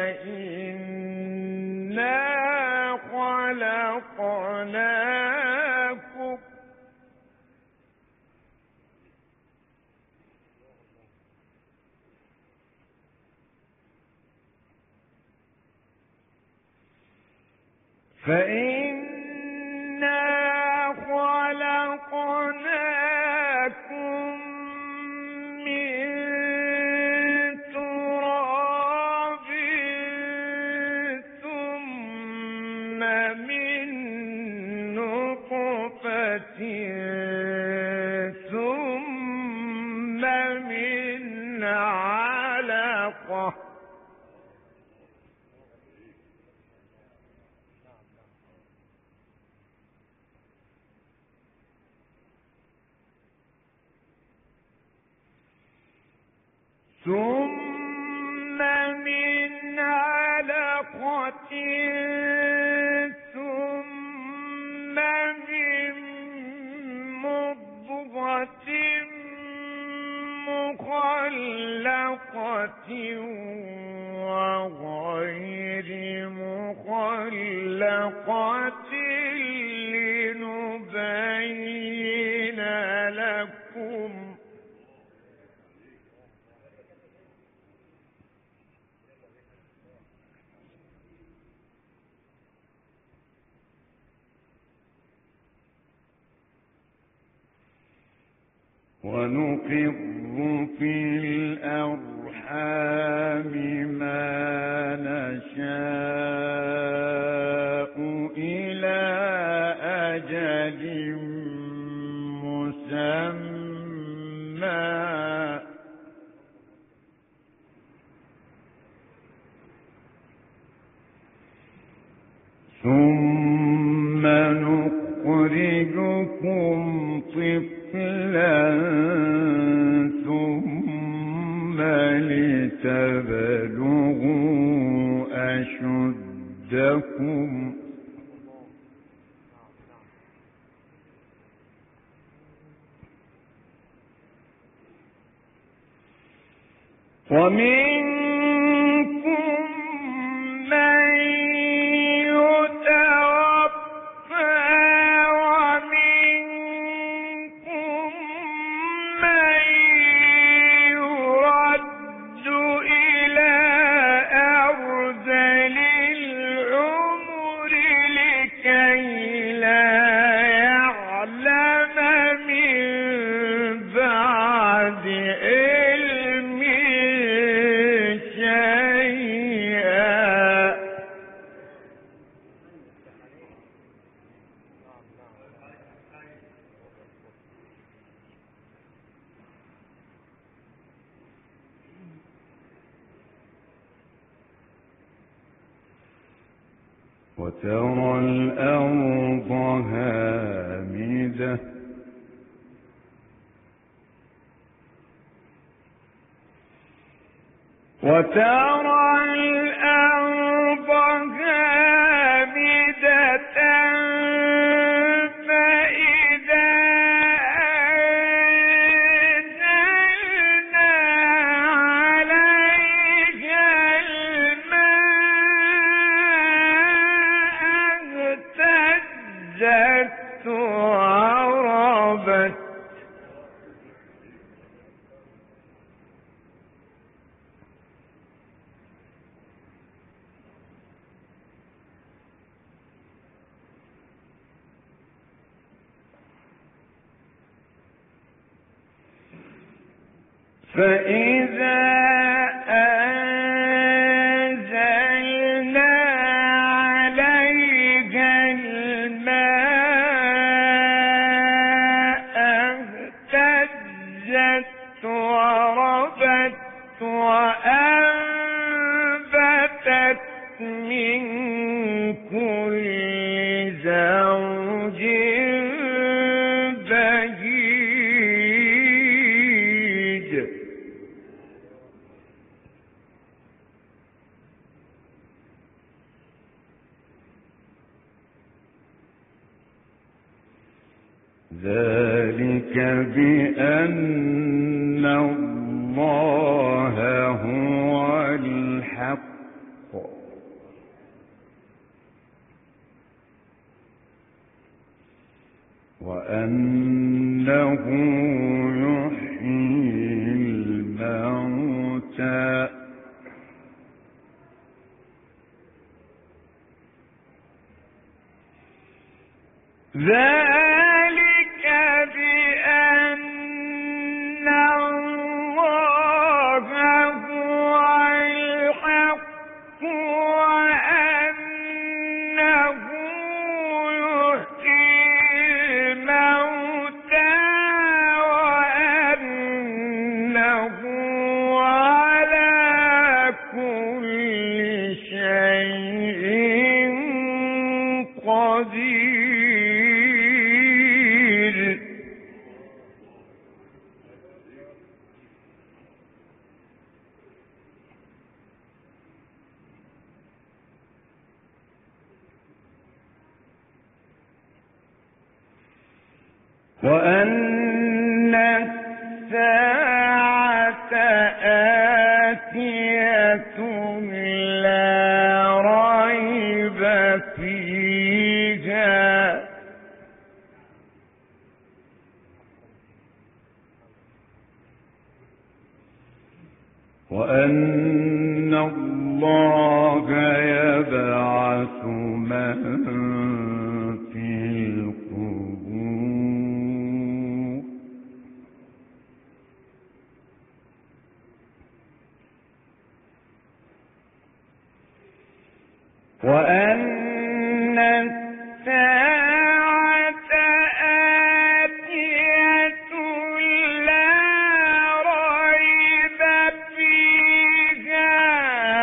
خلقناكم من تراب ثم من نطفة ثم من علقة ثم من علقة ثم من مضغة مخلقة وغير مخلقة لنبين لكم ونقر في الأرحام ما نشاء إلى أجل مسمى ثم نخرجكم طفلا ثم لتبلغوا أشدكم ومنكم من يتوفى ومنكم من يرد إلى أرذل العمر لكي لا يعلم من بعد علم شيئا وترى الأرض هامدة فإذا أنزلنا عليها الماء اهتزت وربت فإذا أنزلنا عليها الماء اهتزت وربت وأنبتت من كل زوج بهيج ذلك بأن الله هو الحق وأنه يحيي الموتى ذلك بأن الله هو الحق وأنه يحيي الموتى وأنه على كل شيء قدير. وأن الساعة آتية لا ريب فيها وأن الله يبعث من في القبور وأن الساعة آتية لا ريب فيها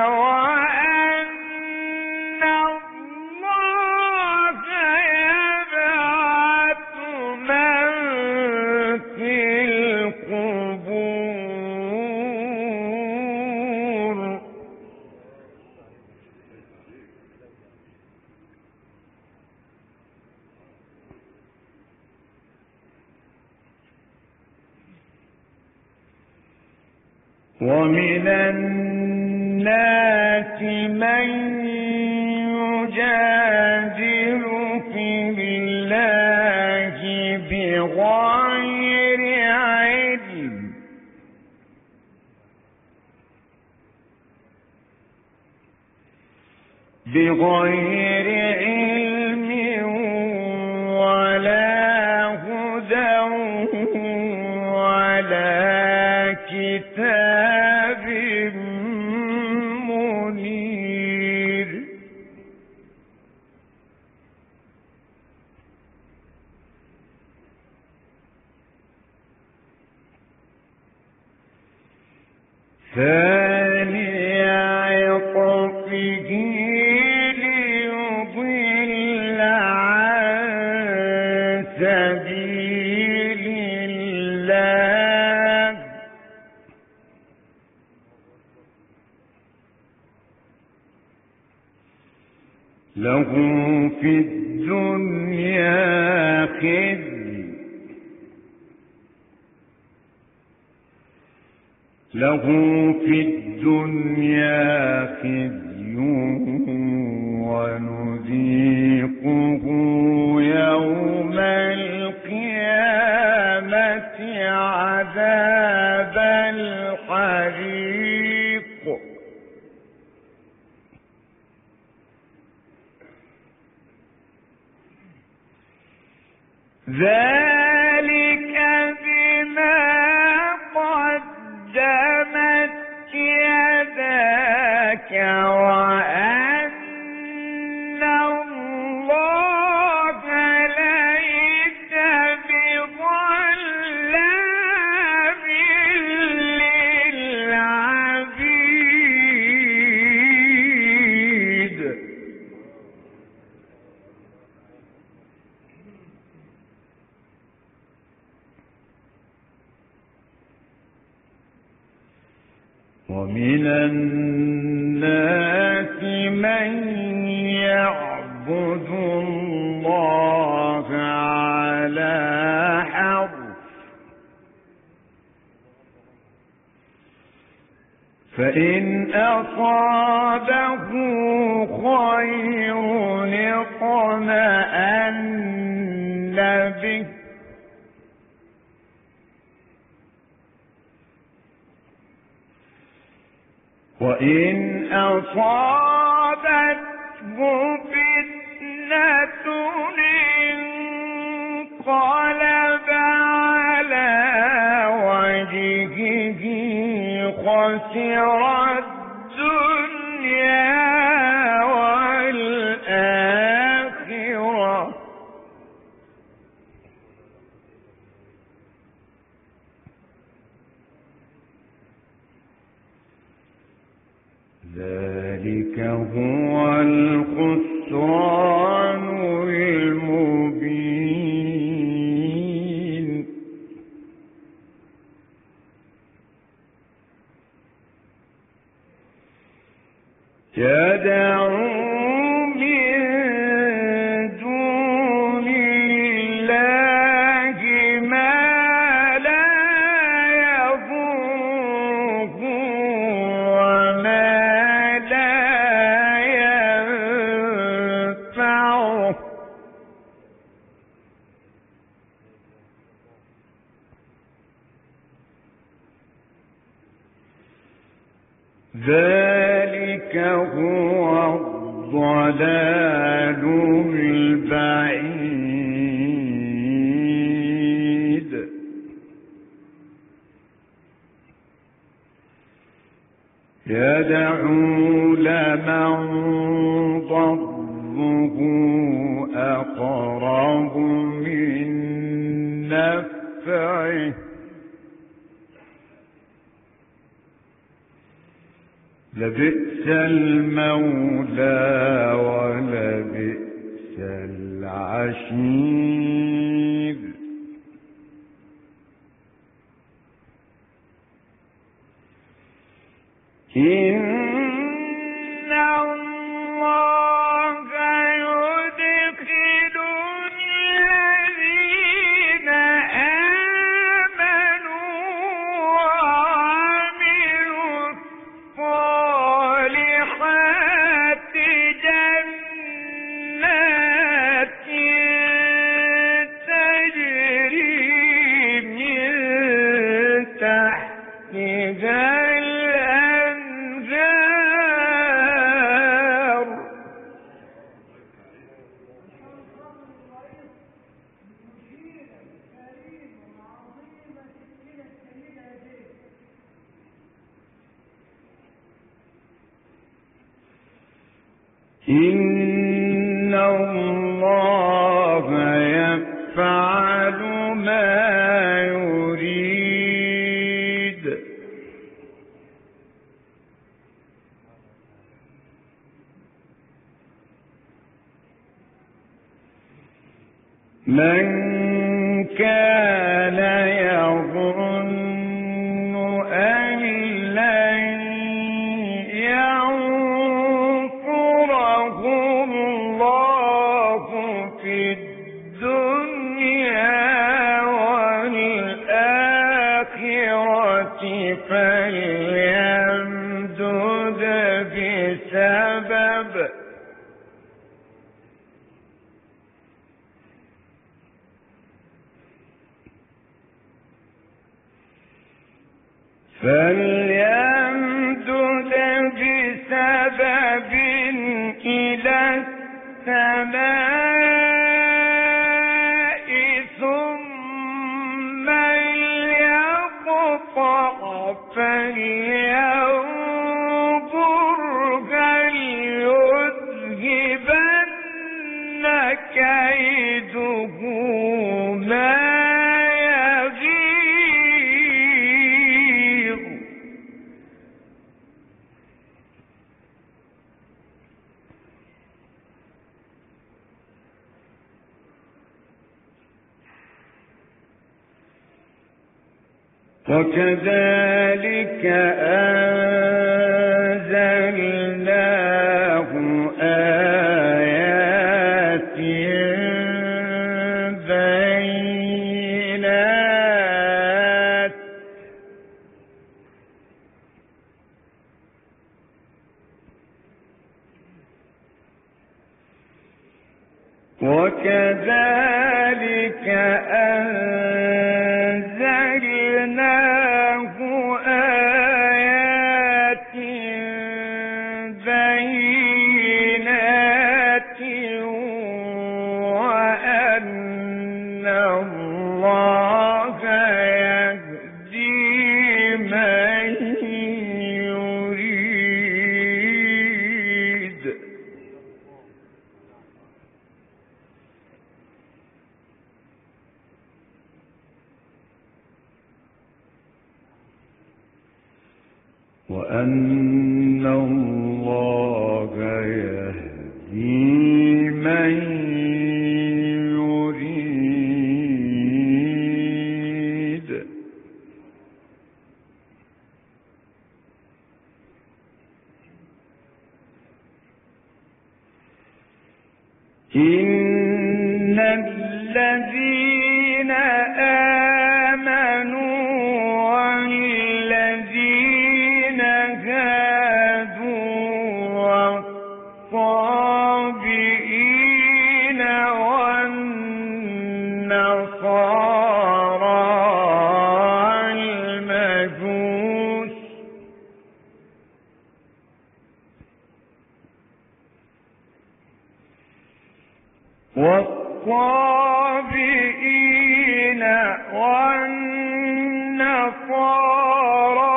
وأن الله يبعث من في القبور ومن الناس من يجادل في الله بغير علم ولا هدى ولا كتاب منير ثاني عطفه ليضل عن سبيل الله له في الدنيا خزي ونذيقه يوم القيامة عذاب الحريق ذلك بما قدمت يداك وأن الله ليس بظلام للعبيد ومن الناس من يعبد الله على حرف فإن أصابه خير اطمأن به وإن أصابته فتنة انقلب على وجهه خسر الدنيا والآخرة ذلك هو الخسران المبين يدعو من دون الله ما لا يضره وما لا ينفعه ذلك هو الضلال البعيد يدعو لمن ضره أقرب من نفعه لبئس المولى ولبئس العشير إن الله يدخل الذين آمنوا وعملوا الصالحات جنات تجري من تحتها الأنهار إن الله يفعل ما يريد من كان يظن أن لن ينصره الله في الدنيا والآخرة فليمدد بسبب بسبب إلى السماء ثم ليقطع فلينظر هل يذهبن كيده ما يغيظ وكذلك أنزلناه آيات بينات وكذلك أنزلناه آيات وأن الله يهدي من يريد. إن الذين آمنوا والذين هادوا والصابئين والنصارى والمجوس والصابئين والنصارى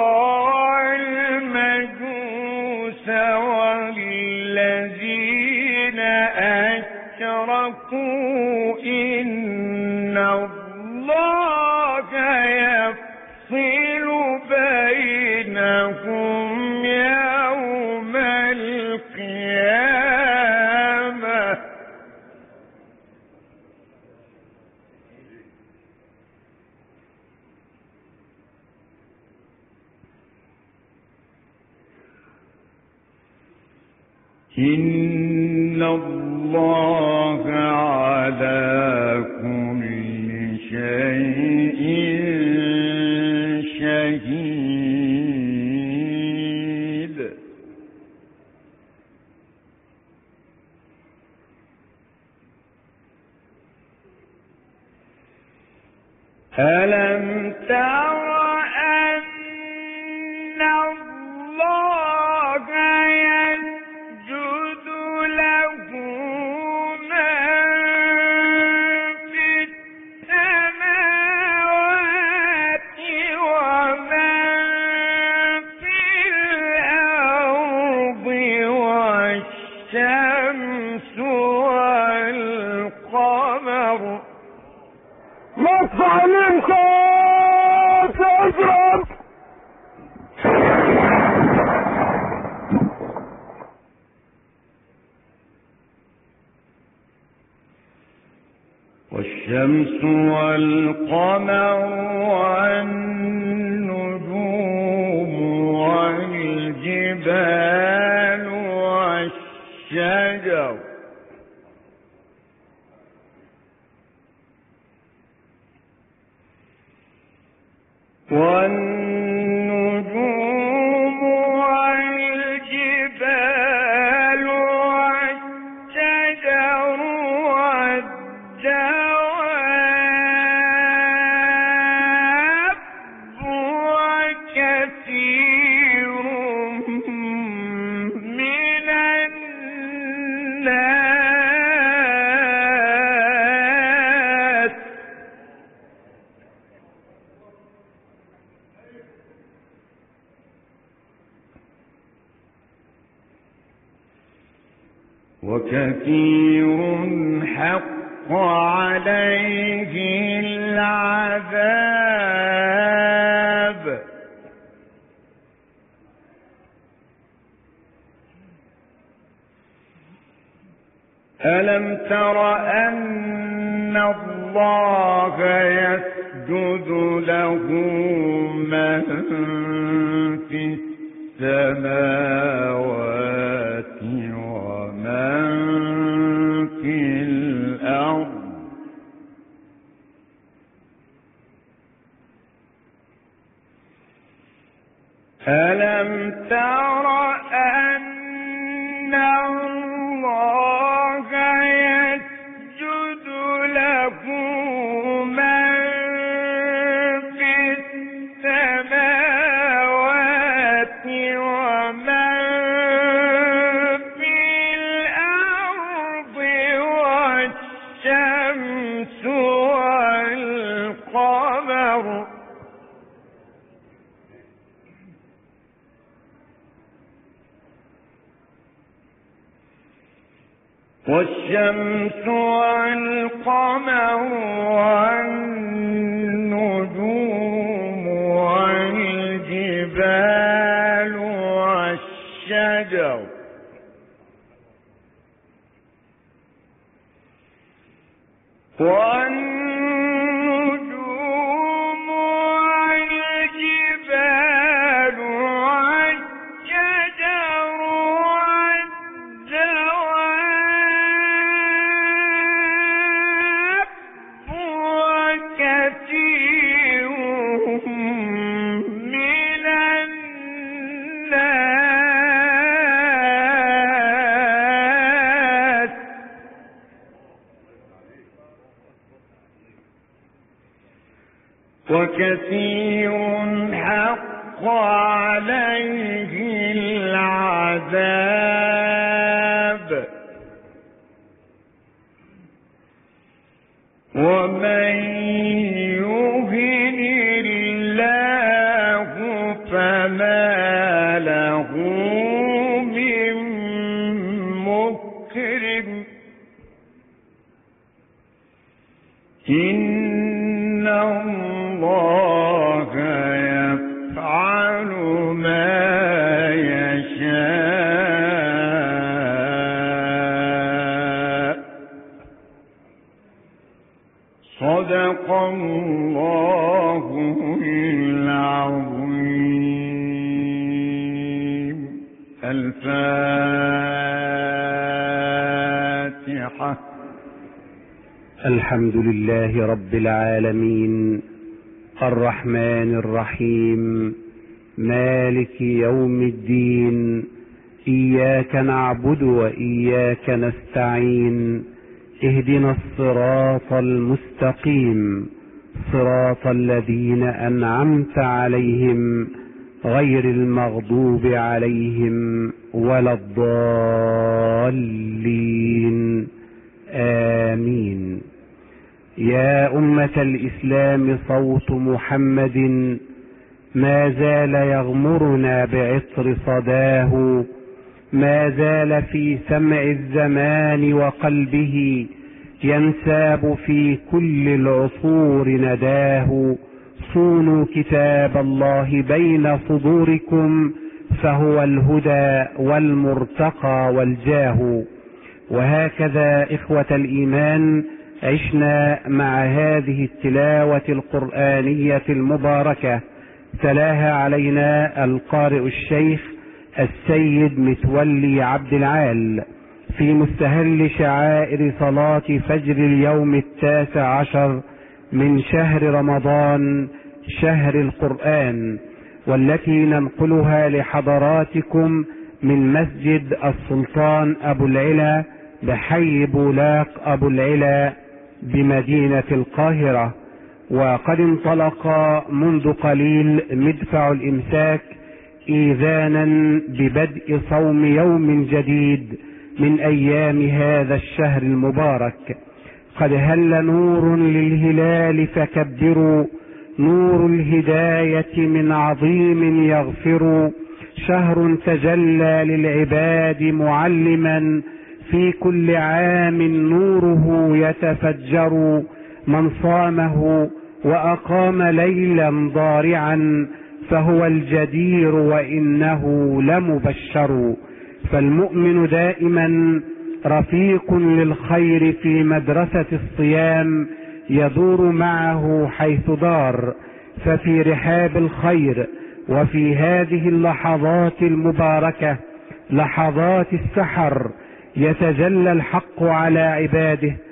والمجوس والذين أشركوا إن الله يفصل بينهم يوم القيامة. إن الله على كل شيء شهيد. ألم تر أن الله يسجد له من في السماوات ومن في الأرض والشمس والقمر. ما تعلمت تضرب والشمس والقمر والنجوم والجبال والشجر والنجوم والجبال والشجر والدواب وكثير من الناس وكثير حق عليه العذاب. ألم تر أن الله يسجد له من في السماوات ومن في الأرض ألم تر أن الله يسجد له من في السماوات ومن في الأرض والشمس والقمر والشمس والقمر والنجوم والجبال الشجر والنجوم والجبال والشجر والدواب وكثير من الناس وكثير حق عليه العذاب ومن يهن الله فما له من مكرم إن الله يفعل ما يشاء صدق الله العظيم. الفاتحة. الحمد لله رب العالمين الرحمن الرحيم مالك يوم الدين إياك نعبد وإياك نستعين اهدنا الصراط المستقيم صراط الذين أنعمت عليهم غير المغضوب عليهم ولا الضالين آمين. يا أمة الإسلام صوت محمد ما زال يغمرنا بعطر صداه ما زال في سمع الزمان وقلبه ينساب في كل العصور نداه صونوا كتاب الله بين صدوركم فهو الهدى والمرتقى والجاه. وهكذا إخوة الإيمان عشنا مع هذه التلاوة القرآنية المباركة تلاها علينا القارئ الشيخ السيد متولي عبد العال في مستهل شعائر صلاة فجر اليوم 19 من شهر رمضان شهر القرآن، والتي ننقلها لحضراتكم من مسجد السلطان أبو العلا بحي بولاق أبو العلا بمدينة القاهرة. وقد انطلق منذ قليل مدفع الإمساك إيذانا ببدء صوم يوم جديد من أيام هذا الشهر المبارك. قد هل نور للهلال فكبروا نور الهداية من عظيم يغفر شهر تجلى للعباد معلما في كل عام نوره يتفجر من صامه وأقام ليلا ضارعا فهو الجدير وإنه لمبشر. فالمؤمن دائما رفيق للخير في مدرسة الصيام يدور معه حيث دار، ففي رحاب الخير وفي هذه اللحظات المباركة لحظات السحر يتجلى الحق على عباده